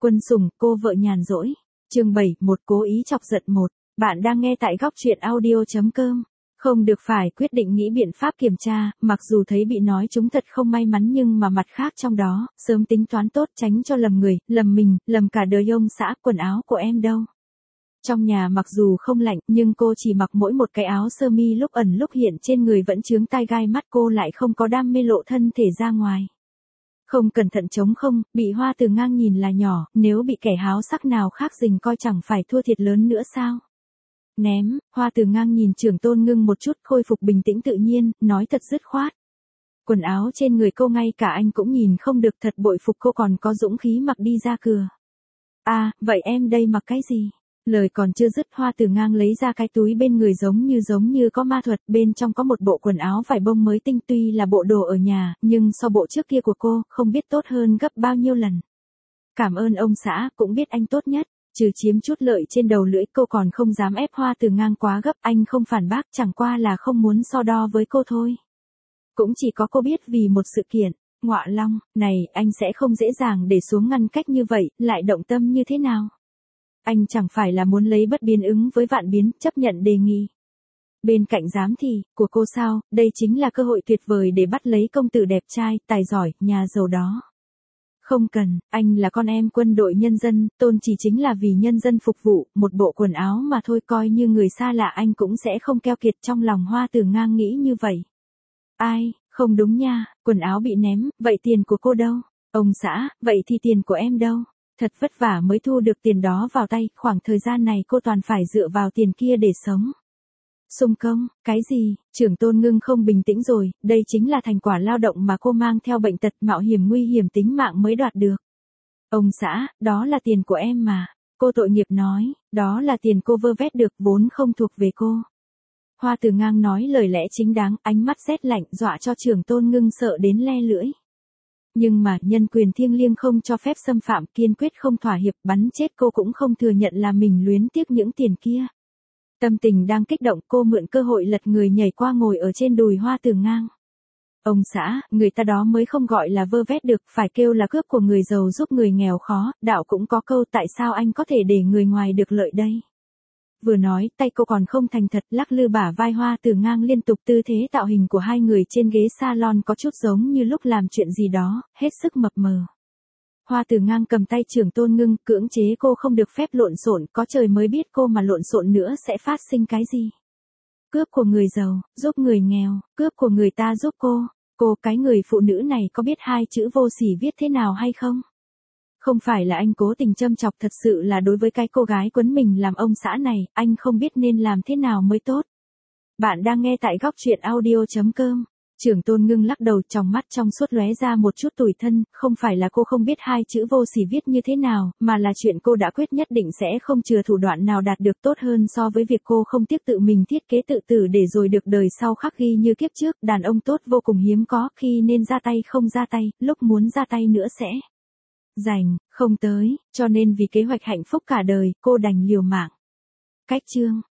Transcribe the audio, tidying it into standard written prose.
Quân sủng, cô vợ nhàn rỗi. Chương 7, một cố ý chọc giận một. Bạn đang nghe tại góc truyện audio.com. Không được phải quyết định nghĩ biện pháp kiểm tra, mặc dù thấy bị nói chúng thật không may mắn nhưng mà mặt khác trong đó, sớm tính toán tốt tránh cho lầm người, lầm mình, lầm cả đời ông xã. Quần áo của em đâu? Trong nhà mặc dù không lạnh nhưng cô chỉ mặc mỗi một cái áo sơ mi lúc ẩn lúc hiện trên người vẫn chướng tai gai mắt, cô lại không có đam mê lộ thân thể ra ngoài. Không cẩn thận trống không, bị Hoa Từ Ngang nhìn là nhỏ, nếu bị kẻ háo sắc nào khác rình coi chẳng phải thua thiệt lớn nữa sao? Ném. Hoa Từ Ngang nhìn Trưởng Tôn Ngưng một chút, khôi phục bình tĩnh tự nhiên, nói thật dứt khoát. Quần áo trên người cô ngay cả anh cũng nhìn không được, thật bội phục cô còn có dũng khí mặc đi ra cửa. À, vậy em đây mặc cái gì? Lời còn chưa dứt, Hoa Từ Ngang lấy ra cái túi bên người giống như có ma thuật, bên trong có một bộ quần áo vải bông mới tinh, tuy là bộ đồ ở nhà, nhưng so bộ trước kia của cô, không biết tốt hơn gấp bao nhiêu lần. Cảm ơn ông xã, cũng biết anh tốt nhất, trừ chiếm chút lợi trên đầu lưỡi, cô còn không dám ép Hoa Từ Ngang quá gấp, anh không phản bác, chẳng qua là không muốn so đo với cô thôi. Cũng chỉ có cô biết vì một sự kiện, ngọa long, này, anh sẽ không dễ dàng để xuống ngăn cách như vậy, lại động tâm như thế nào? Anh chẳng phải là muốn lấy bất biến ứng với vạn biến, chấp nhận đề nghị. Bên cạnh giám thị, của cô sao, đây chính là cơ hội tuyệt vời để bắt lấy công tử đẹp trai, tài giỏi, nhà giàu đó. Không cần, anh là con em quân đội nhân dân, tôn chỉ chính là vì nhân dân phục vụ, một bộ quần áo mà thôi, coi như người xa lạ anh cũng sẽ không keo kiệt. Trong lòng Hoa Từ Ngang nghĩ như vậy. Ai, không đúng nha, quần áo bị ném, vậy tiền của cô đâu? Ông xã, vậy thì tiền của em đâu? Thật vất vả mới thu được tiền đó vào tay, khoảng thời gian này cô toàn phải dựa vào tiền kia để sống. Xung công, cái gì? Trưởng Tôn Ngưng không bình tĩnh rồi, đây chính là thành quả lao động mà cô mang theo bệnh tật mạo hiểm nguy hiểm tính mạng mới đoạt được. Ông xã, đó là tiền của em mà. Cô tội nghiệp nói, đó là tiền cô vơ vét được, vốn không thuộc về cô. Hoa Từ Ngang nói lời lẽ chính đáng, ánh mắt rét lạnh dọa cho Trưởng Tôn Ngưng sợ đến le lưỡi. Nhưng mà, nhân quyền thiêng liêng không cho phép xâm phạm, kiên quyết không thỏa hiệp, bắn chết cô cũng không thừa nhận là mình luyến tiếc những tiền kia. Tâm tình đang kích động, cô mượn cơ hội lật người nhảy qua ngồi ở trên đùi Hoa Từ Ngang. Ông xã, người ta đó mới không gọi là vơ vét được, phải kêu là cướp của người giàu giúp người nghèo khó, đạo cũng có câu tại sao anh có thể để người ngoài được lợi đây. Vừa nói, tay cô còn không thành thật, lắc lư bả vai Hoa Từ Ngang liên tục, tư thế tạo hình của hai người trên ghế salon có chút giống như lúc làm chuyện gì đó, hết sức mập mờ. Hoa Từ Ngang cầm tay Trưởng Tôn Ngưng, cưỡng chế cô không được phép lộn xộn, có trời mới biết cô mà lộn xộn nữa sẽ phát sinh cái gì. Cướp của người giàu, giúp người nghèo, cướp của người ta giúp cô, cái người phụ nữ này có biết hai chữ vô sỉ viết thế nào hay không? Không phải là anh cố tình châm chọc, thật sự là đối với cái cô gái quấn mình làm ông xã này, anh không biết nên làm thế nào mới tốt. Bạn đang nghe tại góc truyện audio.com. Trưởng Tôn Ngưng lắc đầu, trong mắt trong suốt lóe ra một chút tủi thân, không phải là cô không biết hai chữ vô sỉ viết như thế nào, mà là chuyện cô đã quyết nhất định sẽ không chừa thủ đoạn nào đạt được tốt hơn so với việc cô không tiếc tự mình thiết kế tự tử để rồi được đời sau khắc ghi như kiếp trước. Đàn ông tốt vô cùng hiếm có, khi nên ra tay không ra tay, lúc muốn ra tay nữa sẽ dành, không tới, cho nên vì kế hoạch hạnh phúc cả đời, cô đành liều mạng. Cách chương.